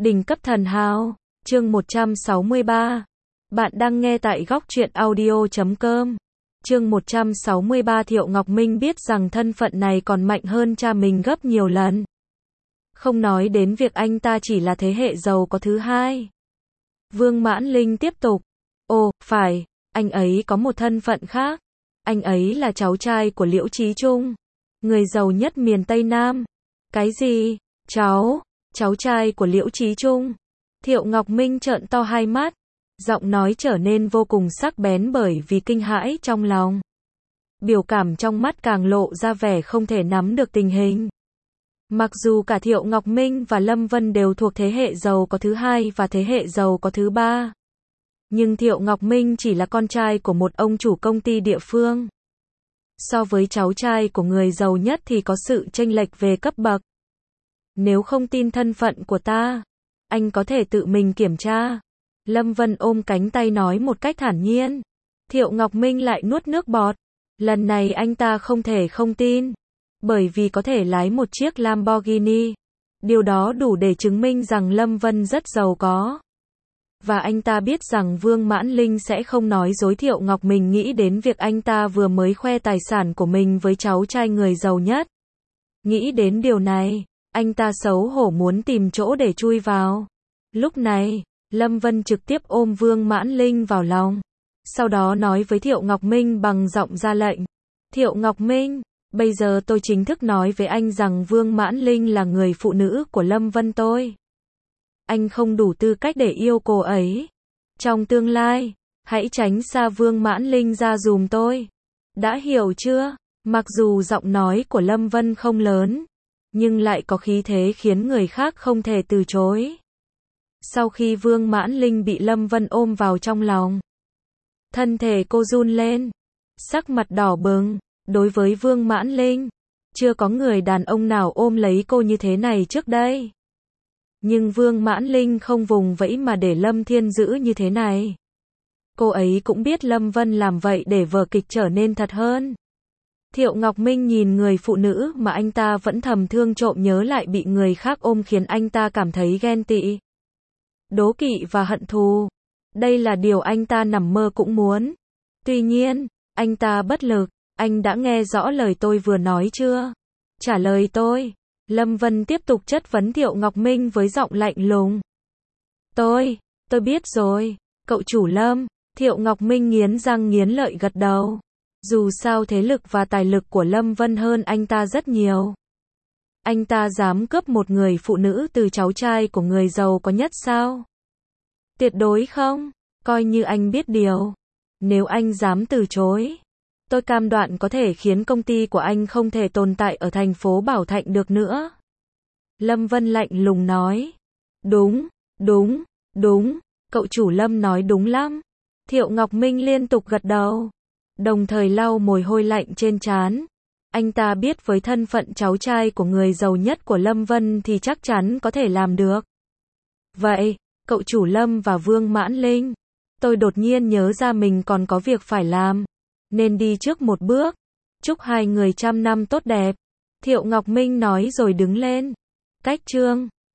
Đỉnh cấp thần hào, chương 163. Bạn đang nghe tại góc truyện audio.com. Chương 163. Thiệu Ngọc Minh biết rằng thân phận này còn mạnh hơn cha mình gấp nhiều lần. Không nói đến việc anh ta chỉ là thế hệ giàu có thứ hai. Vương Mãn Linh tiếp tục. Ồ, phải, anh ấy có một thân phận khác. Anh ấy là cháu trai của Liễu Chí Trung, người giàu nhất miền Tây Nam. Cái gì? Cháu trai của Liễu Chí Trung. Thiệu Ngọc Minh trợn to hai mắt, giọng nói trở nên vô cùng sắc bén bởi vì kinh hãi trong lòng. Biểu cảm trong mắt càng lộ ra vẻ không thể nắm được tình hình. Mặc dù cả Thiệu Ngọc Minh và Lâm Vân đều thuộc thế hệ giàu có thứ hai và thế hệ giàu có thứ ba, nhưng Thiệu Ngọc Minh chỉ là con trai của một ông chủ công ty địa phương. So với cháu trai của người giàu nhất thì có sự chênh lệch về cấp bậc. Nếu không tin thân phận của ta, anh có thể tự mình kiểm tra. Lâm Vân ôm cánh tay nói một cách thản nhiên. Thiệu Ngọc Minh lại nuốt nước bọt. Lần này anh ta không thể không tin. Bởi vì có thể lái một chiếc Lamborghini. Điều đó đủ để chứng minh rằng Lâm Vân rất giàu có. Và anh ta biết rằng Vương Mãn Linh sẽ không nói dối. Thiệu Ngọc Minh nghĩ đến việc anh ta vừa mới khoe tài sản của mình với cháu trai người giàu nhất. Nghĩ đến điều này, anh ta xấu hổ muốn tìm chỗ để chui vào. Lúc này, Lâm Vân trực tiếp ôm Vương Mãn Linh vào lòng. Sau đó nói với Thiệu Ngọc Minh bằng giọng ra lệnh. Thiệu Ngọc Minh, bây giờ tôi chính thức nói với anh rằng Vương Mãn Linh là người phụ nữ của Lâm Vân tôi. Anh không đủ tư cách để yêu cô ấy. Trong tương lai, hãy tránh xa Vương Mãn Linh ra giùm tôi. Đã hiểu chưa? Mặc dù giọng nói của Lâm Vân không lớn, nhưng lại có khí thế khiến người khác không thể từ chối. Sau khi Vương Mãn Linh bị Lâm Vân ôm vào trong lòng, thân thể cô run lên, sắc mặt đỏ bừng. Đối với Vương Mãn Linh, chưa có người đàn ông nào ôm lấy cô như thế này trước đây. Nhưng Vương Mãn Linh không vùng vẫy mà để Lâm Thiên giữ như thế này. Cô ấy cũng biết Lâm Vân làm vậy để vở kịch trở nên thật hơn. Thiệu Ngọc Minh nhìn người phụ nữ mà anh ta vẫn thầm thương trộm nhớ lại bị người khác ôm khiến anh ta cảm thấy ghen tị, đố kỵ và hận thù. Đây là điều anh ta nằm mơ cũng muốn. Tuy nhiên, anh ta bất lực. Anh đã nghe rõ lời tôi vừa nói chưa? Trả lời tôi. Lâm Vân tiếp tục chất vấn Thiệu Ngọc Minh với giọng lạnh lùng. Tôi biết rồi, cậu chủ Lâm. Thiệu Ngọc Minh nghiến răng nghiến lợi gật đầu. Dù sao thế lực và tài lực của Lâm Vân hơn anh ta rất nhiều. Anh ta dám cướp một người phụ nữ từ cháu trai của người giàu có nhất sao? Tuyệt đối không. Coi như anh biết điều. Nếu anh dám từ chối, tôi cam đoan có thể khiến công ty của anh không thể tồn tại ở thành phố Bảo Thạnh được nữa. Lâm Vân lạnh lùng nói. Đúng, cậu chủ Lâm nói đúng lắm. Thiệu Ngọc Minh liên tục gật đầu, đồng thời lau mồ hôi lạnh trên trán. Anh ta biết với thân phận cháu trai của người giàu nhất của Lâm Vân thì chắc chắn có thể làm được. Vậy, cậu chủ Lâm và Vương Mãn Linh, tôi đột nhiên nhớ ra mình còn có việc phải làm, nên đi trước một bước. Chúc hai người trăm năm tốt đẹp. Thiệu Ngọc Minh nói rồi đứng lên. Cách chương